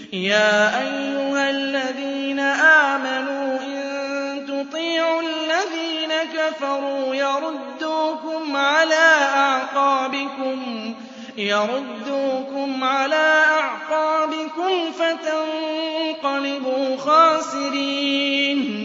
يَا أَيُّهَا الَّذِينَ آمَنُوا إِن تُطِيعُوا الَّذِينَ كَفَرُوا يَرُدُّوكُمْ عَلَىٰ أَعْقَابِكُمْ فَتَنقَلِبُوا خَاسِرِينَ